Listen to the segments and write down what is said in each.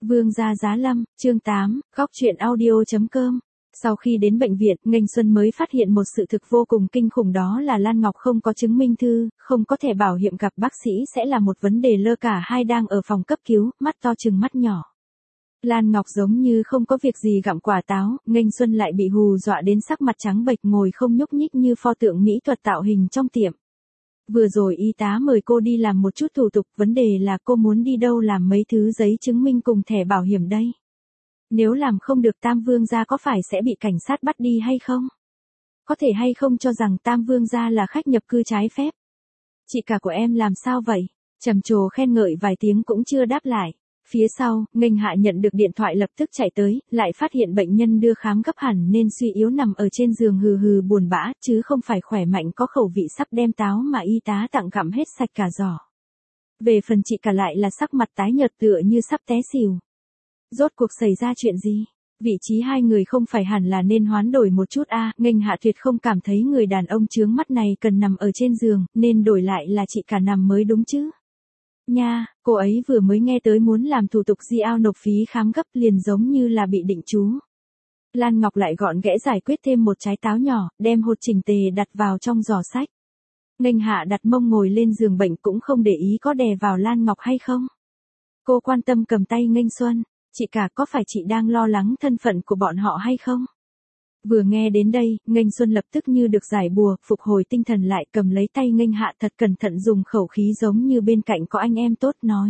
Vương gia Giá Lâm, chương 8, góc truyện audio.com. Sau khi đến bệnh viện, Nghênh Xuân mới phát hiện một sự thực vô cùng kinh khủng, đó là Lan Ngọc không có chứng minh thư, không có thẻ bảo hiểm, gặp bác sĩ sẽ là một vấn đề lơ. Cả hai đang ở phòng cấp cứu, mắt to trừng mắt nhỏ. Lan Ngọc giống như không có việc gì gặm quả táo, Nghênh Xuân lại bị hù dọa đến sắc mặt trắng bệch, ngồi không nhúc nhích như pho tượng mỹ thuật tạo hình trong tiệm. Vừa rồi y tá mời cô đi làm một chút thủ tục, vấn đề là cô muốn đi đâu làm mấy thứ giấy chứng minh cùng thẻ bảo hiểm đây. Nếu làm không được Tam Vương gia có phải sẽ bị cảnh sát bắt đi hay không? Có thể hay không cho rằng Tam Vương gia là khách nhập cư trái phép? Chị cả của em làm sao vậy? Trầm trồ khen ngợi vài tiếng cũng chưa đáp lại. Phía sau, Nghênh Hạ nhận được điện thoại lập tức chạy tới, lại phát hiện bệnh nhân đưa khám gấp hẳn nên suy yếu nằm ở trên giường hừ hừ buồn bã, chứ không phải khỏe mạnh có khẩu vị sắp đem táo mà y tá tặng gặm hết sạch cả giỏ. Về phần chị cả lại là sắc mặt tái nhợt tựa như sắp té xỉu. Rốt cuộc xảy ra chuyện gì? Vị trí hai người không phải hẳn là nên hoán đổi một chút à? Nghênh Hạ tuyệt không cảm thấy người đàn ông chướng mắt này cần nằm ở trên giường, nên đổi lại là chị cả nằm mới đúng chứ. Nha, cô ấy vừa mới nghe tới muốn làm thủ tục giao nộp phí khám gấp liền giống như là bị định chú. Lan Ngọc lại gọn ghẽ giải quyết thêm một trái táo nhỏ, đem hột chỉnh tề đặt vào trong giỏ sách. Nghênh Hạ đặt mông ngồi lên giường bệnh cũng không để ý có đè vào Lan Ngọc hay không. Cô quan tâm cầm tay Nghênh Xuân, chị cả có phải chị đang lo lắng thân phận của bọn họ hay không? Vừa nghe đến đây, Nghênh Xuân lập tức như được giải bùa, phục hồi tinh thần lại, cầm lấy tay Nghênh Hạ thật cẩn thận, dùng khẩu khí giống như bên cạnh có anh em tốt nói.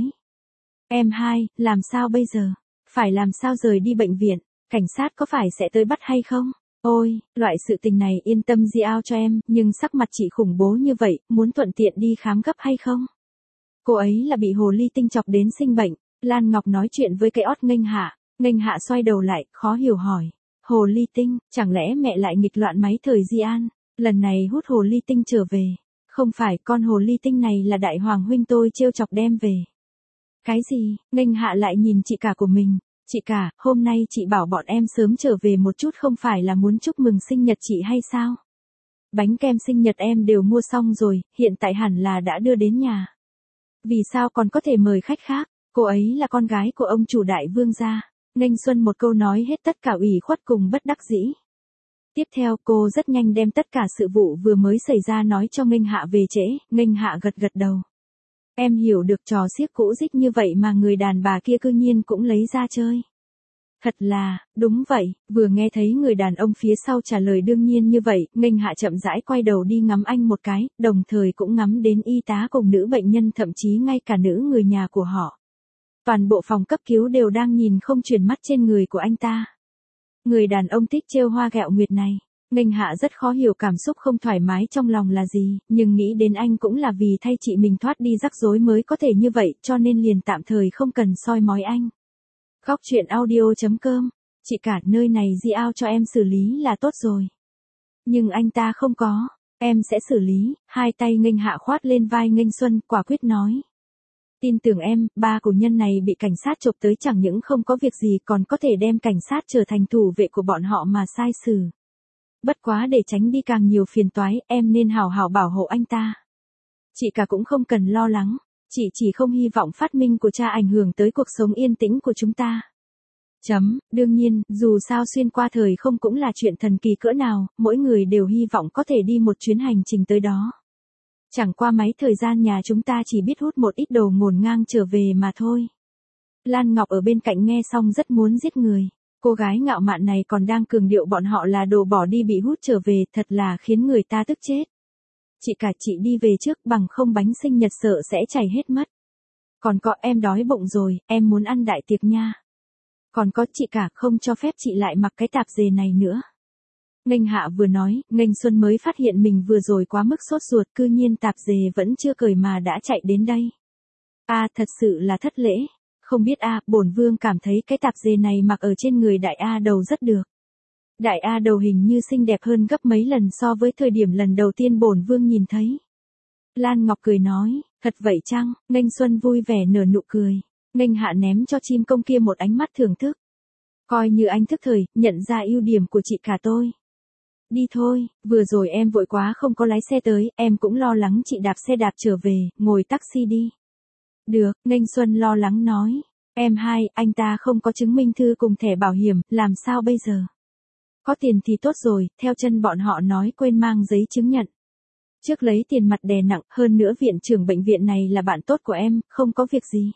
Em hai, làm sao bây giờ? Phải làm sao rời đi bệnh viện? Cảnh sát có phải sẽ tới bắt hay không? Ôi, loại sự tình này yên tâm giao cho em, nhưng sắc mặt chị khủng bố như vậy, muốn thuận tiện đi khám gấp hay không? Cô ấy là bị hồ ly tinh chọc đến sinh bệnh. Lan Ngọc nói chuyện với cái ót Nghênh Hạ. Nghênh Hạ xoay đầu lại, khó hiểu hỏi. Hồ ly tinh, chẳng lẽ mẹ lại nghịch loạn máy thời Di An, lần này hút hồ ly tinh trở về? Không phải, con hồ ly tinh này là đại hoàng huynh tôi trêu chọc đem về. Cái gì? Nghênh Hạ lại nhìn chị cả của mình. Chị cả, hôm nay chị bảo bọn em sớm trở về một chút không phải là muốn chúc mừng sinh nhật chị hay sao? Bánh kem sinh nhật em đều mua xong rồi, hiện tại hẳn là đã đưa đến nhà. Vì sao còn có thể mời khách khác? Cô ấy là con gái của ông chủ Đại Vương gia. Nghênh Xuân một câu nói hết tất cả ủy khuất cùng bất đắc dĩ. Tiếp theo cô rất nhanh đem tất cả sự vụ vừa mới xảy ra nói cho Nghênh Hạ về trễ. Nghênh Hạ gật gật đầu. Em hiểu được trò xiếc cũ dích như vậy mà người đàn bà kia cư nhiên cũng lấy ra chơi. Thật là, đúng vậy, vừa nghe thấy người đàn ông phía sau trả lời đương nhiên như vậy, Nghênh Hạ chậm rãi quay đầu đi ngắm anh một cái, đồng thời cũng ngắm đến y tá cùng nữ bệnh nhân, thậm chí ngay cả nữ người nhà của họ. Toàn bộ phòng cấp cứu đều đang nhìn không chuyển mắt trên người của anh ta. Người đàn ông thích trêu hoa ghẹo nguyệt này. Nghênh Hạ rất khó hiểu cảm xúc không thoải mái trong lòng là gì, nhưng nghĩ đến anh cũng là vì thay chị mình thoát đi rắc rối mới có thể như vậy, cho nên liền tạm thời không cần soi mói anh. Góc truyện audio.com. Chị cả, nơi này giao cho em xử lý là tốt rồi. Nhưng anh ta không có, em sẽ xử lý. Hai tay Nghênh Hạ khoát lên vai Nghênh Xuân, quả quyết nói. Tin tưởng em, ba cổ nhân này bị cảnh sát chộp tới chẳng những không có việc gì còn có thể đem cảnh sát trở thành thủ vệ của bọn họ mà sai xử. Bất quá để tránh đi càng nhiều phiền toái, em nên hào hào bảo hộ anh ta. Chị cả cũng không cần lo lắng, chị chỉ không hy vọng phát minh của cha ảnh hưởng tới cuộc sống yên tĩnh của chúng ta. Đương nhiên, dù sao xuyên qua thời không cũng là chuyện thần kỳ cỡ nào, mỗi người đều hy vọng có thể đi một chuyến hành trình tới đó. Chẳng qua máy thời gian nhà chúng ta chỉ biết hút một ít đồ ngổn ngang trở về mà thôi. Lan Ngọc ở bên cạnh nghe xong rất muốn giết người. Cô gái ngạo mạn này còn đang cường điệu bọn họ là đồ bỏ đi bị hút trở về, thật là khiến người ta tức chết. Chị cả, chị đi về trước, bằng không bánh sinh nhật sợ sẽ chảy hết mất. Còn có, em đói bụng rồi, em muốn ăn đại tiệc nha. Còn có, chị cả, không cho phép chị lại mặc cái tạp dề này nữa. Nghênh Hạ vừa nói, Nghênh Xuân mới phát hiện mình vừa rồi quá mức sốt ruột, cư nhiên tạp dề vẫn chưa cởi mà đã chạy đến đây. Thật sự là thất lễ. Không biết bổn vương cảm thấy cái tạp dề này mặc ở trên người đại đầu rất được. Đại đầu hình như xinh đẹp hơn gấp mấy lần so với thời điểm lần đầu tiên bổn vương nhìn thấy. Lan Ngọc cười nói, thật vậy chăng? Nghênh Xuân vui vẻ nở nụ cười. Nghênh Hạ ném cho chim công kia một ánh mắt thưởng thức. Coi như anh thức thời, nhận ra ưu điểm của chị cả tôi. Đi thôi, vừa rồi em vội quá không có lái xe tới, em cũng lo lắng chị đạp xe đạp trở về, ngồi taxi đi. Được, Nghênh Xuân lo lắng nói. Em hai, anh ta không có chứng minh thư cùng thẻ bảo hiểm, làm sao bây giờ? Có tiền thì tốt rồi, theo chân bọn họ nói quên mang giấy chứng nhận. Trước lấy tiền mặt đè nặng, hơn nữa viện trưởng bệnh viện này là bạn tốt của em, không có việc gì.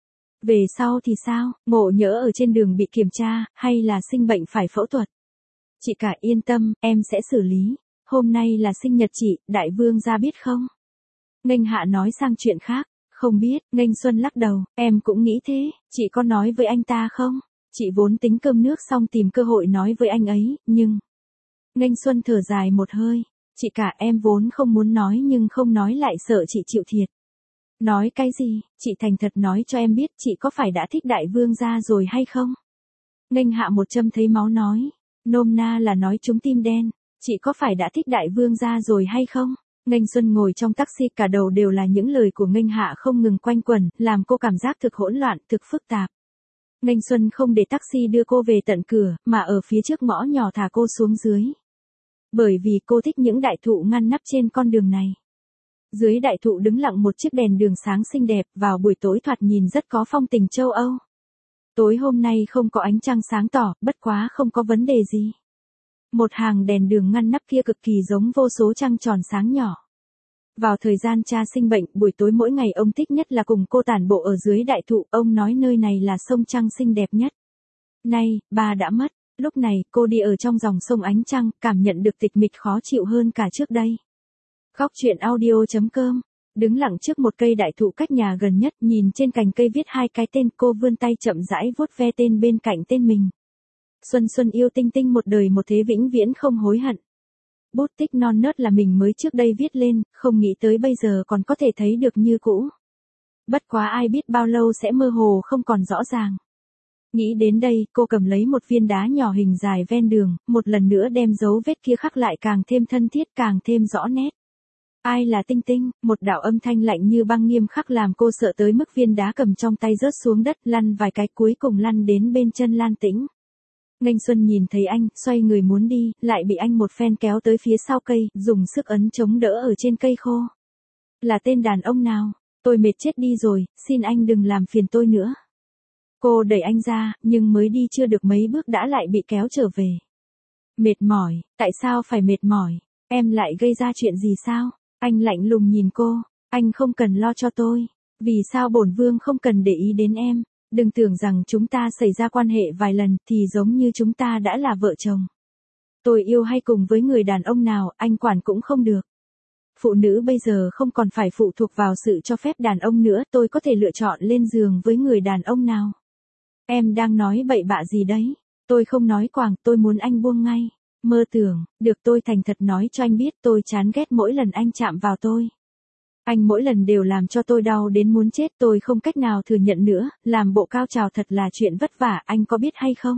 Về sau thì sao, ngộ nhỡ ở trên đường bị kiểm tra, hay là sinh bệnh phải phẫu thuật? Chị cả yên tâm, em sẽ xử lý. Hôm nay là sinh nhật chị, đại vương gia biết không? Nghênh Hạ nói sang chuyện khác. Không biết, Nghênh Xuân lắc đầu, em cũng nghĩ thế, chị có nói với anh ta không? Chị vốn tính cơm nước xong tìm cơ hội nói với anh ấy, nhưng... Nghênh Xuân thở dài một hơi. Chị cả em vốn không muốn nói nhưng không nói lại sợ chị chịu thiệt. Nói cái gì, chị thành thật nói cho em biết chị có phải đã thích đại vương gia rồi hay không? Nghênh Hạ một châm thấy máu nói. Nôm na là nói trúng tim đen. Chị có phải đã thích đại vương gia rồi hay không? Nghênh Xuân ngồi trong taxi cả đầu đều là những lời của Nghênh Hạ không ngừng quanh quẩn, làm cô cảm giác thực hỗn loạn, thực phức tạp. Nghênh Xuân không để taxi đưa cô về tận cửa, mà ở phía trước ngõ nhỏ thả cô xuống dưới. Bởi vì cô thích những đại thụ ngăn nắp trên con đường này. Dưới đại thụ đứng lặng một chiếc đèn đường sáng xinh đẹp, vào buổi tối thoạt nhìn rất có phong tình châu Âu. Tối hôm nay không có ánh trăng sáng tỏ, bất quá không có vấn đề gì. Một hàng đèn đường ngăn nắp kia cực kỳ giống vô số trăng tròn sáng nhỏ. Vào thời gian cha sinh bệnh, buổi tối mỗi ngày ông thích nhất là cùng cô tản bộ ở dưới đại thụ, ông nói nơi này là sông trăng xinh đẹp nhất. Nay, ba đã mất, lúc này cô đi ở trong dòng sông ánh trăng, cảm nhận được tịch mịch khó chịu hơn cả trước đây. Góc truyện audio.com, đứng lặng trước một cây đại thụ cách nhà gần nhất, nhìn trên cành cây viết hai cái tên, cô vươn tay chậm rãi vuốt ve tên bên cạnh tên mình. Xuân Xuân yêu tinh tinh một đời một thế vĩnh viễn không hối hận. Bút tích non nớt là mình mới trước đây viết lên, không nghĩ tới bây giờ còn có thể thấy được như cũ. Bất quá ai biết bao lâu sẽ mơ hồ không còn rõ ràng. Nghĩ đến đây, cô cầm lấy một viên đá nhỏ hình dài ven đường, một lần nữa đem dấu vết kia khắc lại càng thêm thân thiết, càng thêm rõ nét. Ai là Tinh Tinh, một đạo âm thanh lạnh như băng nghiêm khắc làm cô sợ tới mức viên đá cầm trong tay rớt xuống đất, lăn vài cái cuối cùng lăn đến bên chân Lan Tĩnh. Nghênh Xuân nhìn thấy anh, xoay người muốn đi, lại bị anh một phen kéo tới phía sau cây, dùng sức ấn chống đỡ ở trên cây khô. Là tên đàn ông nào? Tôi mệt chết đi rồi, xin anh đừng làm phiền tôi nữa. Cô đẩy anh ra, nhưng mới đi chưa được mấy bước đã lại bị kéo trở về. Mệt mỏi, tại sao phải mệt mỏi? Em lại gây ra chuyện gì sao? Anh lạnh lùng nhìn cô, anh không cần lo cho tôi. Vì sao bổn vương không cần để ý đến em? Đừng tưởng rằng chúng ta xảy ra quan hệ vài lần thì giống như chúng ta đã là vợ chồng. Tôi yêu hay cùng với người đàn ông nào, anh quản cũng không được. Phụ nữ bây giờ không còn phải phụ thuộc vào sự cho phép đàn ông nữa, tôi có thể lựa chọn lên giường với người đàn ông nào. Em đang nói bậy bạ gì đấy? Tôi không nói quảng, tôi muốn anh buông ngay. Mơ tưởng, được tôi thành thật nói cho anh biết tôi chán ghét mỗi lần anh chạm vào tôi. Anh mỗi lần đều làm cho tôi đau đến muốn chết, tôi không cách nào thừa nhận nữa, làm bộ cao trào thật là chuyện vất vả, anh có biết hay không?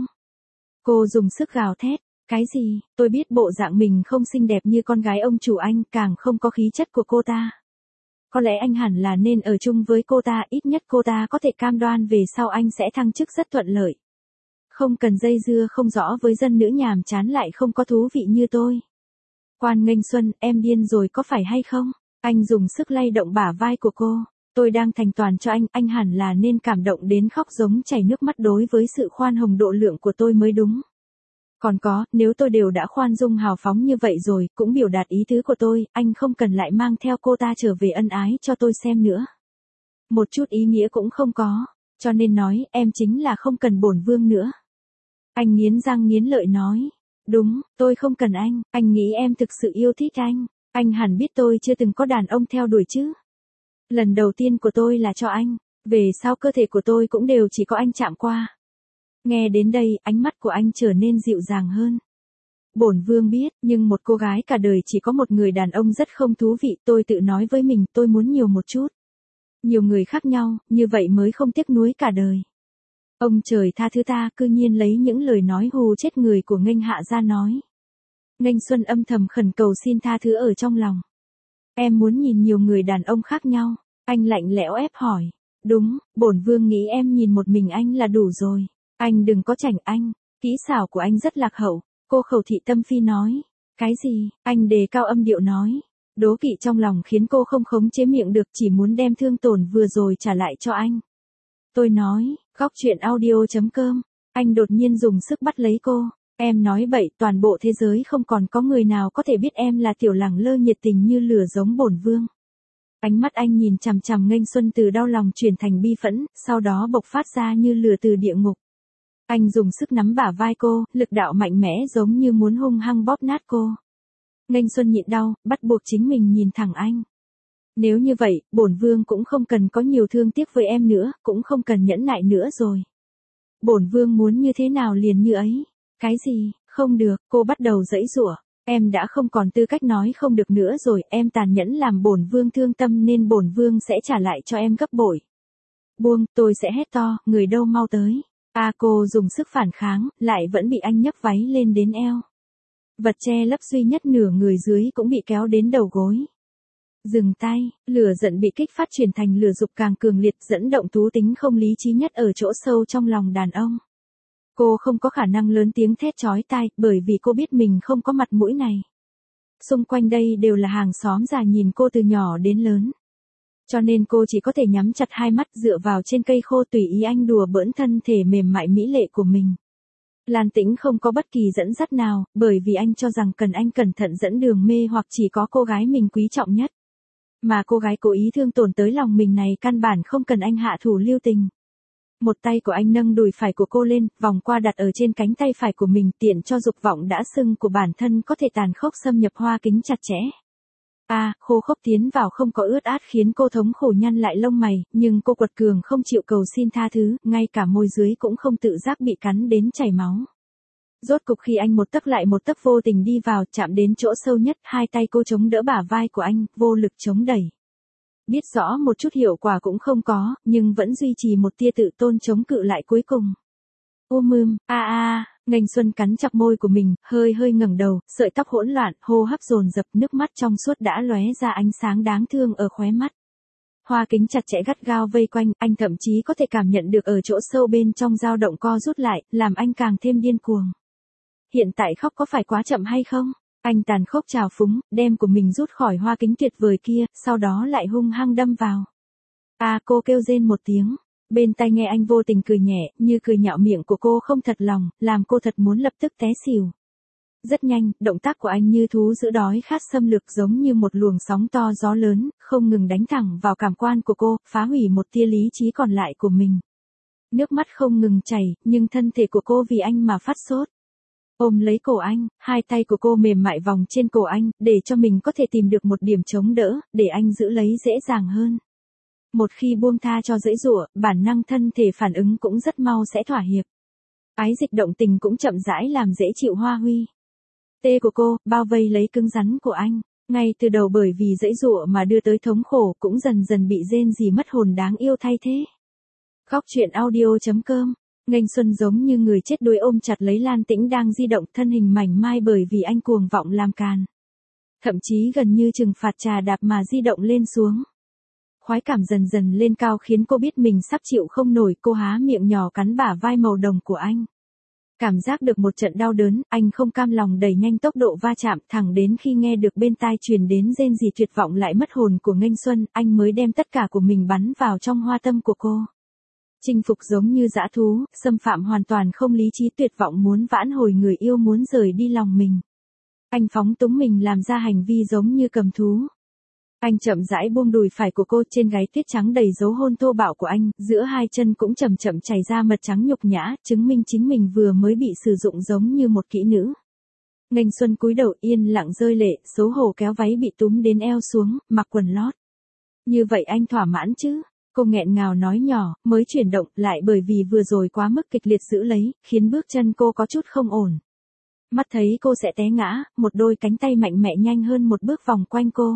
Cô dùng sức gào thét, cái gì, tôi biết bộ dạng mình không xinh đẹp như con gái ông chủ anh, càng không có khí chất của cô ta. Có lẽ anh hẳn là nên ở chung với cô ta, ít nhất cô ta có thể cam đoan về sau anh sẽ thăng chức rất thuận lợi. Không cần dây dưa không rõ với dân nữ nhàm chán lại không có thú vị như tôi. Quan Nghênh Xuân, em điên rồi có phải hay không? Anh dùng sức lay động bả vai của cô. Tôi đang thành toàn cho anh hẳn là nên cảm động đến khóc giống chảy nước mắt đối với sự khoan hồng độ lượng của tôi mới đúng. Còn có, nếu tôi đều đã khoan dung hào phóng như vậy rồi, cũng biểu đạt ý tứ của tôi, anh không cần lại mang theo cô ta trở về ân ái cho tôi xem nữa. Một chút ý nghĩa cũng không có, cho nên nói, em chính là không cần bổn vương nữa. Anh nghiến răng nghiến lợi nói, đúng, tôi không cần anh nghĩ em thực sự yêu thích anh hẳn biết tôi chưa từng có đàn ông theo đuổi chứ. Lần đầu tiên của tôi là cho anh, về sau cơ thể của tôi cũng đều chỉ có anh chạm qua. Nghe đến đây, ánh mắt của anh trở nên dịu dàng hơn. Bổn vương biết, nhưng một cô gái cả đời chỉ có một người đàn ông rất không thú vị, tôi tự nói với mình tôi muốn nhiều một chút. Nhiều người khác nhau, như vậy mới không tiếc nuối cả đời. Ông trời tha thứ ta, cư nhiên lấy những lời nói hù chết người của Nghênh Hạ ra nói. Nghênh Xuân âm thầm khẩn cầu xin tha thứ ở trong lòng. Em muốn nhìn nhiều người đàn ông khác nhau, anh lạnh lẽo ép hỏi. Đúng, bổn vương nghĩ em nhìn một mình anh là đủ rồi. Anh đừng có chảnh anh, kỹ xảo của anh rất lạc hậu, cô Khẩu Thị Tâm Phi nói. Cái gì, anh đề cao âm điệu nói. Đố kỵ trong lòng khiến cô không khống chế miệng được, chỉ muốn đem thương tổn vừa rồi trả lại cho anh. Tôi nói, góc chuyện audio.com. Anh đột nhiên dùng sức bắt lấy cô. Em nói bậy, toàn bộ thế giới không còn có người nào có thể biết em là tiểu lẳng lơ nhiệt tình như lửa giống bổn vương. Ánh mắt anh nhìn chằm chằm Nghênh Xuân từ đau lòng chuyển thành bi phẫn, sau đó bộc phát ra như lửa từ địa ngục. Anh dùng sức nắm bả vai cô, lực đạo mạnh mẽ giống như muốn hung hăng bóp nát cô. Nghênh Xuân nhịn đau, bắt buộc chính mình nhìn thẳng anh. Nếu như vậy, bổn vương cũng không cần có nhiều thương tiếc với em nữa, cũng không cần nhẫn nại nữa rồi. Bổn vương muốn như thế nào liền như ấy. Cái gì, không được, cô bắt đầu giãy giụa. Em đã không còn tư cách nói không được nữa rồi, em tàn nhẫn làm bổn vương thương tâm nên bổn vương sẽ trả lại cho em gấp bội. Buông, tôi sẽ hét to, người đâu mau tới. Cô dùng sức phản kháng, lại vẫn bị anh nhấc váy lên đến eo. Vật che lấp duy nhất nửa người dưới cũng bị kéo đến đầu gối. Dừng tay, lửa giận bị kích phát chuyển thành lửa dục càng cường liệt dẫn động thú tính không lý trí nhất ở chỗ sâu trong lòng đàn ông. Cô không có khả năng lớn tiếng thét chói tai, bởi vì cô biết mình không có mặt mũi này. Xung quanh đây đều là hàng xóm già nhìn cô từ nhỏ đến lớn. Cho nên cô chỉ có thể nhắm chặt hai mắt dựa vào trên cây khô tùy ý anh đùa bỡn thân thể mềm mại mỹ lệ của mình. Lan Tĩnh không có bất kỳ dẫn dắt nào, bởi vì anh cho rằng cần anh cẩn thận dẫn đường mê hoặc chỉ có cô gái mình quý trọng nhất. Mà cô gái cố ý thương tổn tới lòng mình này căn bản không cần anh hạ thủ lưu tình. Một tay của anh nâng đùi phải của cô lên, vòng qua đặt ở trên cánh tay phải của mình tiện cho dục vọng đã sưng của bản thân có thể tàn khốc xâm nhập hoa kính chặt chẽ. Khô khốc tiến vào không có ướt át khiến cô thống khổ nhăn lại lông mày, nhưng cô quật cường không chịu cầu xin tha thứ, ngay cả môi dưới cũng không tự giác bị cắn đến chảy máu. Rốt cục khi anh một tấc lại một tấc vô tình đi vào, chạm đến chỗ sâu nhất, hai tay cô chống đỡ bả vai của anh, vô lực chống đẩy. Biết rõ một chút hiệu quả cũng không có, nhưng vẫn duy trì một tia tự tôn chống cự lại cuối cùng. Nghênh Xuân cắn chặt môi của mình, hơi ngẩng đầu, sợi tóc hỗn loạn, hô hấp dồn dập, nước mắt trong suốt đã lóe ra ánh sáng đáng thương ở khóe mắt. Hoa kính chặt chẽ gắt gao vây quanh, anh thậm chí có thể cảm nhận được ở chỗ sâu bên trong dao động co rút lại, làm anh càng thêm điên cuồng. Hiện tại khóc có phải quá chậm hay không? Anh tàn khốc trào phúng, đem của mình rút khỏi hoa kính tuyệt vời kia, sau đó lại hung hăng đâm vào. Cô kêu rên một tiếng. Bên tai nghe anh vô tình cười nhẹ, như cười nhạo miệng của cô không thật lòng, làm cô thật muốn lập tức té xỉu. Rất nhanh, động tác của anh như thú giữ đói khát xâm lược giống như một luồng sóng to gió lớn, không ngừng đánh thẳng vào cảm quan của cô, phá hủy một tia lý trí còn lại của mình. Nước mắt không ngừng chảy, nhưng thân thể của cô vì anh mà phát sốt. Ôm lấy cổ anh, hai tay của cô mềm mại vòng trên cổ anh, để cho mình có thể tìm được một điểm chống đỡ, để anh giữ lấy dễ dàng hơn. Một khi buông tha cho giãy giụa, bản năng thân thể phản ứng cũng rất mau sẽ thỏa hiệp. Ái dịch động tình cũng chậm rãi làm dễ chịu Hoa Huy. Tê của cô, bao vây lấy cứng rắn của anh, ngay từ đầu bởi vì giãy giụa mà đưa tới thống khổ cũng dần dần bị rên rỉ mất hồn đáng yêu thay thế. Góc chuyện audio.com. Nghênh Xuân giống như người chết đuối ôm chặt lấy Lan Tĩnh đang di động thân hình mảnh mai bởi vì anh cuồng vọng làm càn. Thậm chí gần như trừng phạt trà đạp mà di động lên xuống. Khoái cảm dần dần lên cao khiến cô biết mình sắp chịu không nổi, cô há miệng nhỏ cắn bả vai màu đồng của anh. Cảm giác được một trận đau đớn, anh không cam lòng đẩy nhanh tốc độ va chạm thẳng đến khi nghe được bên tai truyền đến rên rỉ tuyệt vọng lại mất hồn của Nghênh Xuân, anh mới đem tất cả của mình bắn vào trong hoa tâm của cô. Chinh phục giống như dã thú, xâm phạm hoàn toàn không lý trí tuyệt vọng muốn vãn hồi người yêu muốn rời đi lòng mình. Anh phóng túng mình làm ra hành vi giống như cầm thú. Anh chậm rãi buông đùi phải của cô trên gáy tuyết trắng đầy dấu hôn thô bạo của anh, giữa hai chân cũng chậm chậm chảy ra mật trắng nhục nhã, chứng minh chính mình vừa mới bị sử dụng giống như một kỹ nữ. Nghênh Xuân cúi đầu yên lặng rơi lệ, xấu hổ kéo váy bị túm đến eo xuống, mặc quần lót. Như vậy anh thỏa mãn chứ? Cô nghẹn ngào nói nhỏ, mới chuyển động lại bởi vì vừa rồi quá mức kịch liệt giữ lấy, khiến bước chân cô có chút không ổn. Mắt thấy cô sẽ té ngã, một đôi cánh tay mạnh mẽ nhanh hơn một bước vòng quanh cô.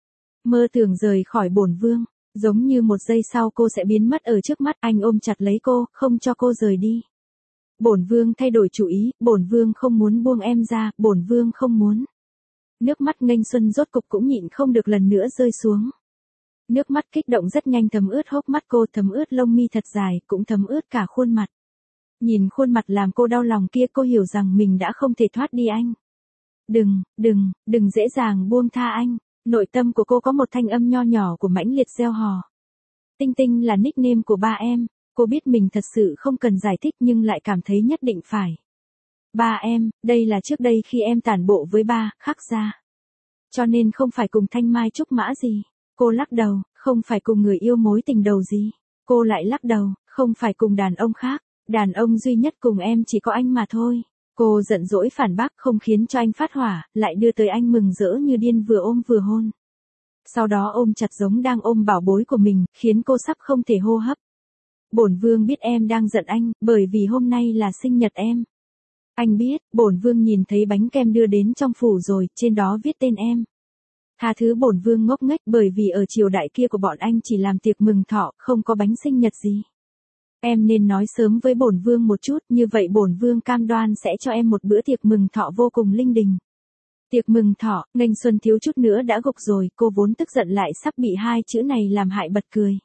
Mơ tưởng rời khỏi bổn vương, giống như một giây sau cô sẽ biến mất ở trước mắt, anh ôm chặt lấy cô, không cho cô rời đi. Bổn vương thay đổi chủ ý, bổn vương không muốn buông em ra, bổn vương không muốn. Nước mắt Nghênh Xuân rốt cục cũng nhịn không được lần nữa rơi xuống. Nước mắt kích động rất nhanh thấm ướt hốc mắt cô, thấm ướt lông mi thật dài, cũng thấm ướt cả khuôn mặt. Nhìn khuôn mặt làm cô đau lòng kia, cô hiểu rằng mình đã không thể thoát đi anh. Đừng dễ dàng buông tha anh. Nội tâm của cô có một thanh âm nho nhỏ của mãnh liệt reo hò. Tinh Tinh là nickname của ba em. Cô biết mình thật sự không cần giải thích nhưng lại cảm thấy nhất định phải. Ba em, đây là trước đây khi em tản bộ với ba, Khắc Gia. Cho nên không phải cùng Thanh Mai Trúc Mã gì. Cô lắc đầu, không phải cùng người yêu mối tình đầu gì. Cô lại lắc đầu, không phải cùng đàn ông khác. Đàn ông duy nhất cùng em chỉ có anh mà thôi. Cô giận dỗi phản bác không khiến cho anh phát hỏa, lại đưa tới anh mừng rỡ như điên vừa ôm vừa hôn. Sau đó ôm chặt giống đang ôm bảo bối của mình, khiến cô sắp không thể hô hấp. Bổn vương biết em đang giận anh, bởi vì hôm nay là sinh nhật em. Anh biết, bổn vương nhìn thấy bánh kem đưa đến trong phủ rồi, trên đó viết tên em. Tha thứ bổn vương ngốc nghếch bởi vì ở triều đại kia của bọn anh chỉ làm tiệc mừng thọ, không có bánh sinh nhật gì. Em nên nói sớm với bổn vương một chút, như vậy bổn vương cam đoan sẽ cho em một bữa tiệc mừng thọ vô cùng linh đình. Tiệc mừng thọ, Nghênh Xuân thiếu chút nữa đã gục rồi, cô vốn tức giận lại sắp bị hai chữ này làm hại bật cười.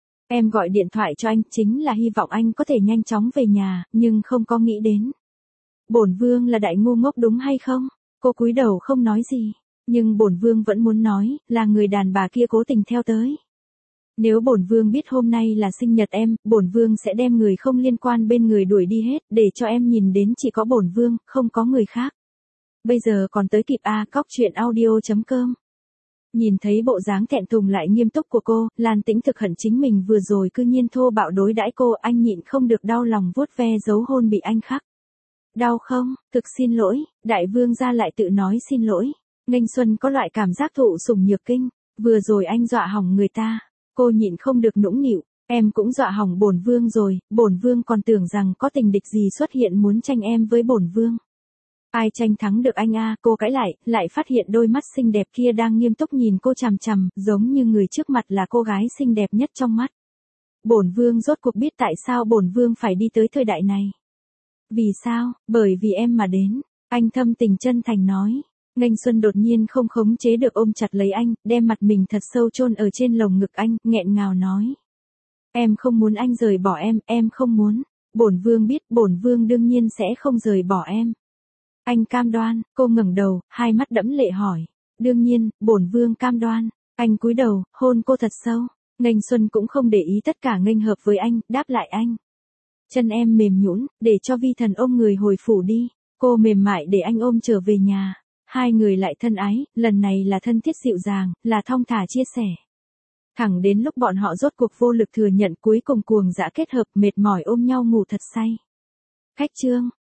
Em gọi điện thoại cho anh chính là hy vọng anh có thể nhanh chóng về nhà, nhưng không có nghĩ đến. Bổn vương là đại ngu ngốc đúng hay không? Cô cúi đầu không nói gì, nhưng bổn vương vẫn muốn nói, là người đàn bà kia cố tình theo tới. Nếu bổn vương biết hôm nay là sinh nhật em, bổn vương sẽ đem người không liên quan bên người đuổi đi hết, để cho em nhìn đến chỉ có bổn vương, không có người khác. Bây giờ còn tới kịp coctruyện.audio.com. Nhìn thấy bộ dáng thẹn thùng lại nghiêm túc của cô, Lan Tĩnh thực hận chính mình vừa rồi cư nhiên thô bạo đối đãi cô, anh nhịn không được đau lòng vuốt ve dấu hôn bị anh khắc. Đau không? Thực xin lỗi, đại vương gia lại tự nói xin lỗi. Nghênh Xuân có loại cảm giác thụ sủng nhược kinh, vừa rồi anh dọa hỏng người ta, cô nhịn không được nũng nịu, em cũng dọa hỏng bổn vương rồi, bổn vương còn tưởng rằng có tình địch gì xuất hiện muốn tranh em với bổn vương. Ai tranh thắng được anh a? Cô cãi lại phát hiện đôi mắt xinh đẹp kia đang nghiêm túc nhìn cô chằm chằm, giống như người trước mặt là cô gái xinh đẹp nhất trong mắt. Bổn vương rốt cuộc biết tại sao bổn vương phải đi tới thời đại này. Vì sao? Bởi vì em mà đến. Anh thâm tình chân thành nói. Nghênh Xuân đột nhiên không khống chế được ôm chặt lấy anh, đem mặt mình thật sâu chôn ở trên lồng ngực anh, nghẹn ngào nói. Em không muốn anh rời bỏ em không muốn. Bổn vương biết, bổn vương đương nhiên sẽ không rời bỏ em. Anh cam đoan, cô ngẩng đầu, hai mắt đẫm lệ hỏi. Đương nhiên, bổn vương cam đoan. Anh cúi đầu, hôn cô thật sâu. Nghênh Xuân cũng không để ý tất cả nghênh hợp với anh, đáp lại anh. Chân em mềm nhũn, để cho vi thần ôm người hồi phủ đi. Cô mềm mại để anh ôm trở về nhà. Hai người lại thân ái, lần này là thân thiết dịu dàng, là thong thả chia sẻ. Thẳng đến lúc bọn họ rốt cuộc vô lực thừa nhận cuối cùng cuồng dã kết hợp mệt mỏi ôm nhau ngủ thật say. Khách chương.